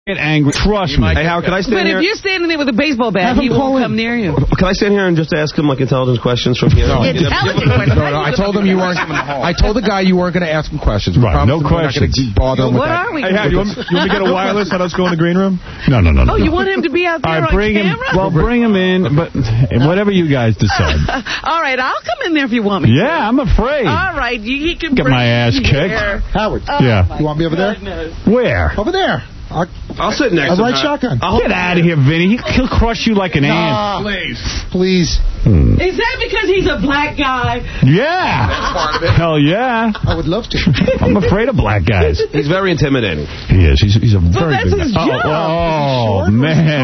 get angry. Trust me. Hey, Howard, can I stand here? But if you're standing there with a baseball bat, he won't come near you. Can I stand here and just ask him like intelligence questions from here? No, I told him you weren't. I told the guy you weren't going to ask him questions. Right, no questions. Bother him with what that. are we? Hey, Howard, you want me to get a wireless? Let us go in the green room? No. Oh, you want him to be out there All right, on bring camera? him. Well, bring him in, but whatever you guys decide. All right, I'll come in there if you want me. Yeah, I'm afraid. All right, he can Get bring my ass me kicked. there. Howard. Yeah. You want me over there? Where? Over there. I'll sit next to him. Right shotgun. Get out of here, Vinny. He'll crush you like an ant. Please. Is that because he's a black guy? Yeah. Hell yeah. I would love to. I'm afraid of black guys. He's very intimidating. He is. He's a very that's big his guy. job. Oh, man.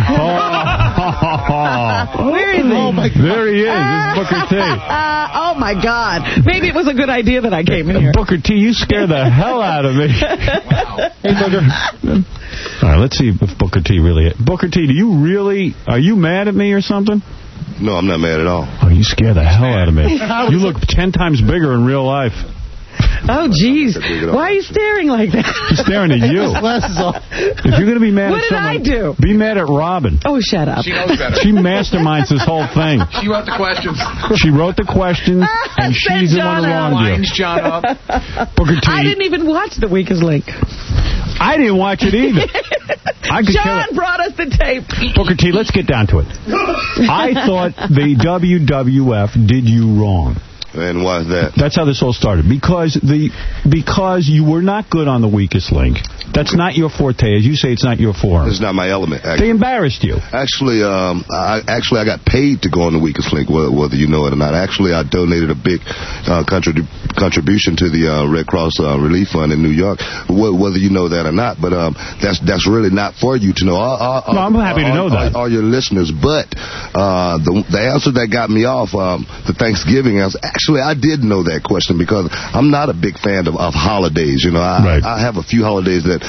Where is he? Oh, my God. There he is. This is Booker T. Oh, my God. Maybe it was a good idea that I came in here. Booker T, you scare the hell out of me. Hey, Booger. All right, let's see if Booker T really... Booker T, are you mad at me or something? No, I'm not mad at all. Oh, you scare the hell out of me. You look 10 times bigger in real life. Oh, jeez. Why are you staring like that? She's staring at you. Glasses off. If you're going to be mad What at someone... did I do? Be mad at Robin. Oh, shut up. She knows better. She masterminds this whole thing. She wrote the questions. She wrote the questions, and she's the one who wronged you. Lines John up. Booker T. I didn't even watch The Weakest Link. I didn't watch it either. John brought us the tape. Booker T, let's get down to it. I thought the WWF did you wrong. And why is that? That's how this all started. Because you were not good on The Weakest Link. That's not your forte. As you say, it's not your forum. It's not my element. They embarrassed you. Actually, I got paid to go on The Weakest Link, whether you know it or not. Actually, I donated a big contribution to the Red Cross Relief Fund in New York, whether you know that or not. But that's really not for you to know. No, I'm happy to know that. All your listeners. But the answer that got me off the Thanksgiving answer, actually, I did know that question because I'm not a big fan of holidays. You know, I have a few holidays that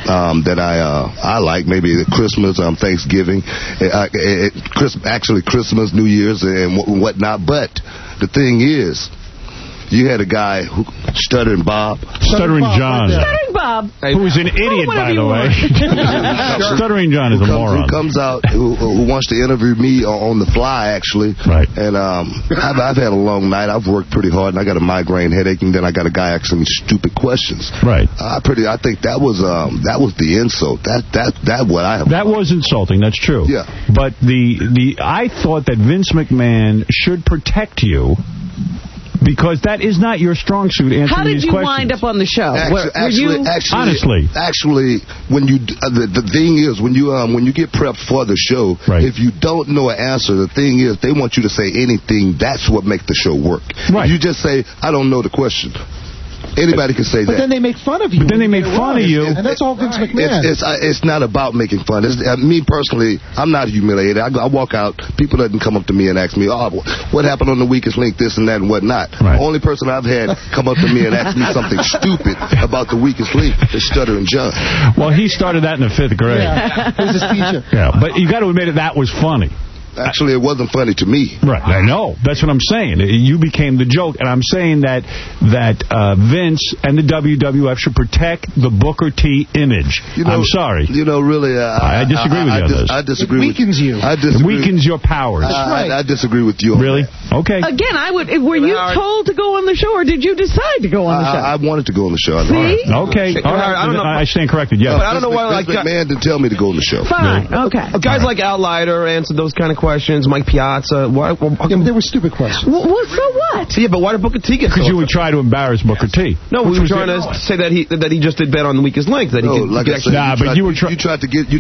I like, maybe Christmas, Thanksgiving, Christmas, New Year's, and whatnot. But the thing is, you had a guy Stuttering Bob. Stuttering John. Stuttering Bob. Who is an idiot, by the way. Stuttering John is a moron. Who comes out, who wants to interview me on the fly, actually. Right. And I've had a long night. I've worked pretty hard, and I got a migraine headache, and then I got a guy asking me stupid questions. Right. I think that was the insult. That was insulting. That's true. Yeah. But I thought that Vince McMahon should protect you. Because that is not your strong suit answering these questions. How did you wind up on the show? Honestly, when you the thing is when you get prepped for the show, if you don't know an answer, the thing is they want you to say anything. That's what makes the show work. Right. If you just say I don't know the question. Anybody can say that. But then they make fun of you. But then they make fun of you. And that's all Vince McMahon. It's not about making fun. Me personally, I'm not humiliated. I walk out, people doesn't come up to me and ask me, oh, what happened on The Weakest Link, this and that and whatnot. Right. The only person I've had come up to me and ask me something stupid about The Weakest Link is Stuttering John. Well, he started that in the 5th grade. Yeah, he was a teacher. Yeah, but you got to admit that was funny. Actually, it wasn't funny to me. Right, I know. That's what I'm saying. You became the joke, and I'm saying that Vince and the WWF should protect the Booker T image. I'm sorry. Really, I disagree with you on this. I disagree. It weakens you. It weakens your powers. That's right. I disagree with you. Really? Okay. Again, were you told to go on the show, or did you decide to go on the show? I wanted to go on the show. See? Okay. All right. I stand corrected. Yes. But I don't know why. Vince McMahon didn't tell me to go on the show. Fine. Okay. Guys like Al Leiter answered those kind of questions. Mike Piazza. They were stupid questions. Well, so what? Yeah, but why did Booker T get? Because you would try to embarrass Booker T. No, we were trying to say that he just did bad on The Weakest Link. That he could. Like I said, you tried to get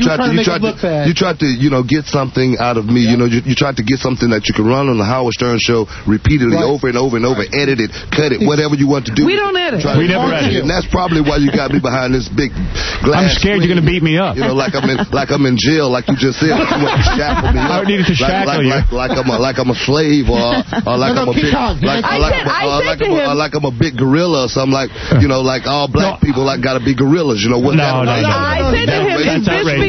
something out of me. You tried to get something that you could run on the Howard Stern show repeatedly over and over and over, edit it, cut it, whatever you want to do. We don't edit. We never edit. And that's probably why you got me behind this big glass. I'm scared you're going to beat me up. Like I'm in jail, like you just said. You want to shackle me up. I needed to shackle you. Like I'm a slave, or like I'm a big gorilla or something. Like all black people got to be gorillas. I said to him, is Vince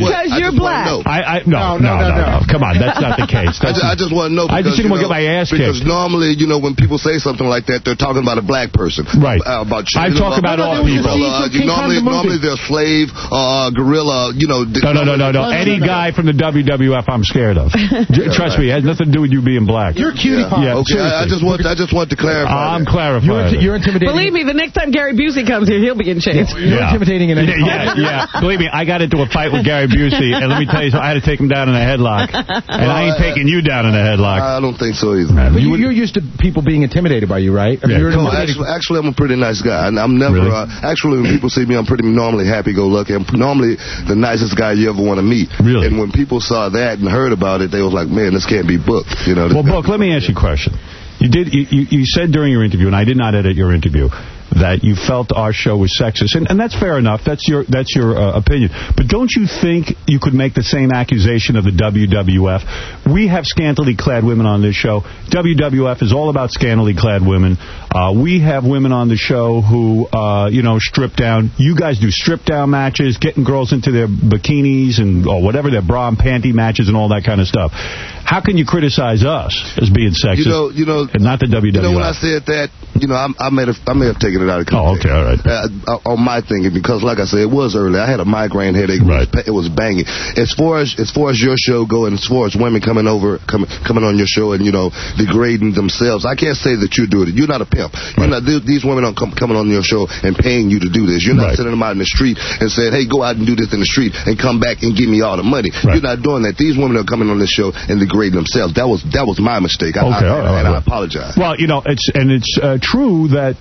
because you're black. No. Come on, that's not the case. I just want to know. Because, I just didn't want to get my ass kicked. Because normally, when people say something like that, they're talking about a black person. Right. About I talk about all people. Normally they're slave, gorilla, No. Any guy from the WWF I'm scared of. Trust me, it has nothing to do with you being black. You're a cutie pie. Yeah, okay, I just want to clarify. I'm clarifying. You're intimidating. Believe me, the next time Gary Busey comes here, he'll be in chains. You're intimidating in any Yeah. Believe me, I got into a fight with Gary Busey, and let me tell you something, I had to take him down in a headlock. And I ain't taking you down in a headlock. I don't think so either. But you're used to people being intimidated by you, right? Actually, I'm a pretty nice guy. I'm never... Really? Actually, when people see me, I'm pretty normally happy-go-lucky. I'm normally the nicest guy you ever want to meet. Really? And when people saw that and heard about it, they was like, man, this can't be booked. Well, Book, let me ask you a question. You said during your interview, and I did not edit your interview, that you felt our show was sexist, and that's fair enough. That's your opinion. But don't you think you could make the same accusation of the WWF? We have scantily clad women on this show. WWF is all about scantily clad women. We have women on the show who, strip down. You guys do strip down matches, getting girls into their bikinis or whatever, their bra and panty matches and all that kind of stuff. How can you criticize us as being sexist and not the WWF? When I said that, I may have taken it out of context. Oh, okay, all right. On my thinking, because like I said, it was early. I had a migraine headache. Right. It was banging. As far as your show go, and as far as women coming on your show and degrading themselves, I can't say that you do it. You're not a pimp. Right. These women aren't coming on your show and paying you to do this. You're not sending them out in the street and saying, hey, go out and do this in the street and come back and give me all the money. Right. You're not doing that. These women are coming on this show and degrading themselves. That was my mistake. I apologize. Well, it's true that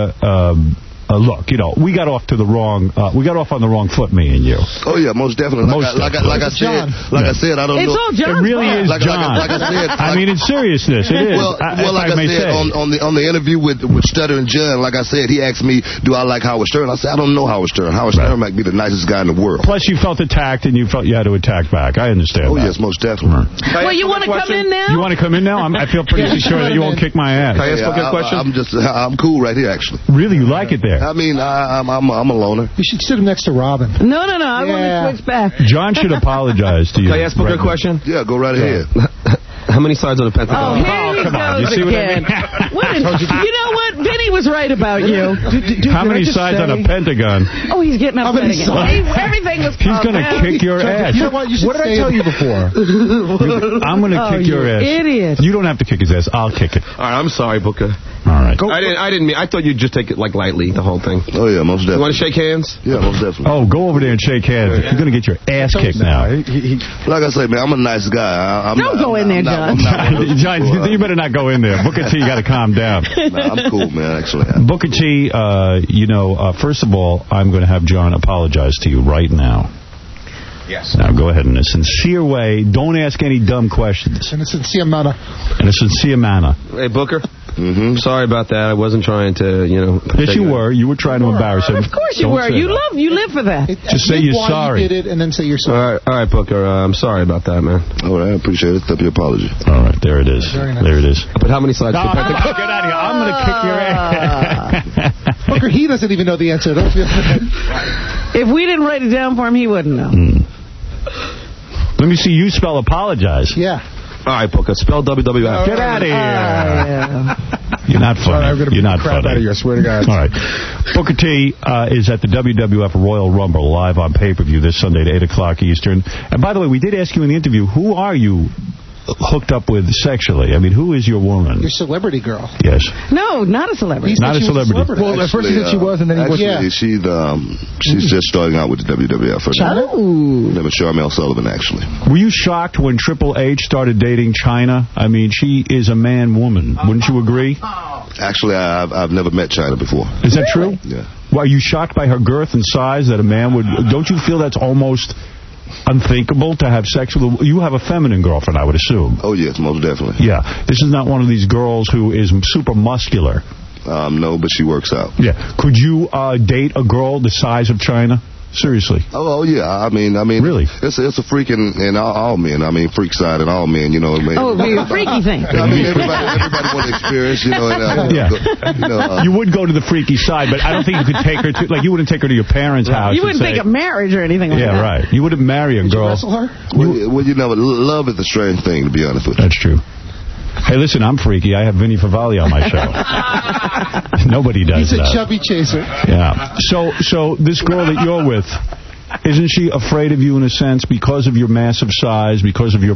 look, we got off on the wrong foot, me and you. Oh yeah, most definitely. Like I said, I don't know. It's all John. It really is John. Like I said, I mean, in seriousness, it is. Well, like I said on the interview with Stutter and John, like I said, he asked me, do I like Howard Stern? I said, I don't know Howard Stern. Howard Stern might be the nicest guy in the world. Plus, you felt attacked and you felt you had to attack back. I understand. Oh yes, most definitely. Well, you want to come in now? You want to come in now? I feel pretty sure that you won't kick my ass. Can I ask a question? I'm cool right here, actually. Really, you like it there? I mean, I'm a loner. You should sit him next to Robin. No. I want to switch back. John should apologize to you. Can I ask a good question? Yeah, go right ahead. How many sides on the pentagon? Oh, here he goes again. You know what? Vinny was right about you. How many sides on a pentagon? Oh, he's getting upset again. Everything was He's going to kick your ass. You know what? What did I tell you before? I'm going to kick your ass. Idiot. You don't have to kick his ass. I'll kick it. All right, I'm sorry, Booker. All right. I didn't mean. I thought you'd just take it lightly, the whole thing. Oh yeah, most definitely. You want to shake hands? Yeah, most definitely. Oh, go over there and shake hands. You're going to get your ass kicked now. Like I say, man, I'm a nice guy. Don't go in there, John. John, you better not go in there. Booker T, you got to calm down. Nah, I'm cool, man, actually. Booker T, first of all, I'm going to have John apologize to you right now. Yes. Now, go ahead in a sincere way. Don't ask any dumb questions. In a sincere manner. In a sincere manner. Hey, Booker. Sorry about that. I wasn't trying to, Yes, you were. You were trying to embarrass him. Of course you were. You live for that. Just say you're sorry. You did it and then say you're sorry. All right, Booker. I'm sorry about that, man. All right, I appreciate it. Accept your apology. All right, there it is. Nice. There it is. But how many sides? No, get out of here. I'm going to kick your ass. Booker, he doesn't even know the answer. Don't feel bad. If we didn't write it down for him, he wouldn't know. Let me see you spell apologize. Yeah. All right, Booker. Spell WWF. Get out of here. Yeah. You're not funny. You're not funny. Out of you, I swear to God. All right. Booker T is at the WWF Royal Rumble live on pay-per-view this Sunday at 8 o'clock Eastern. And by the way, we did ask you in the interview, who are you hooked up with sexually? I mean, who is your woman? Your celebrity girl. Yes. No, not a celebrity. Not a celebrity. Well, at first he said she was, and then he wasn't. She's just starting out with the WWF. Her name is Charmel Sullivan, actually. Were you shocked when Triple H started dating Chyna? I mean, she is a man-woman. Wouldn't you agree? Actually, I've never met Chyna before. Is that true? Yeah. Well, are you shocked by her girth and size that a man would... Don't you feel that's almost unthinkable to have sex with a... You have a feminine girlfriend, I would assume. Oh, yes, most definitely. Yeah. This is not one of these girls who is super muscular. No, but she works out. Yeah. Could you date a girl the size of Chyna? Seriously. Oh yeah. I mean, really, it's a freak in all men. I mean, freak side in all men. You know. Oh, the freaky thing. I mean, everybody wants to experience. You know. You would go to the freaky side, but I don't think you could take her to, like, you wouldn't take her to your parents' house. You wouldn't think of marriage or anything like that. Yeah, right. You wouldn't marry a girl. Wrestle her? Well, you know, love is a strange thing, to be honest with you. That's true. Hey, listen, I'm freaky. I have Vinny Favale on my show. Nobody does that. He's a chubby chaser. Yeah. So this girl that you're with, isn't she afraid of you in a sense because of your massive size, because of your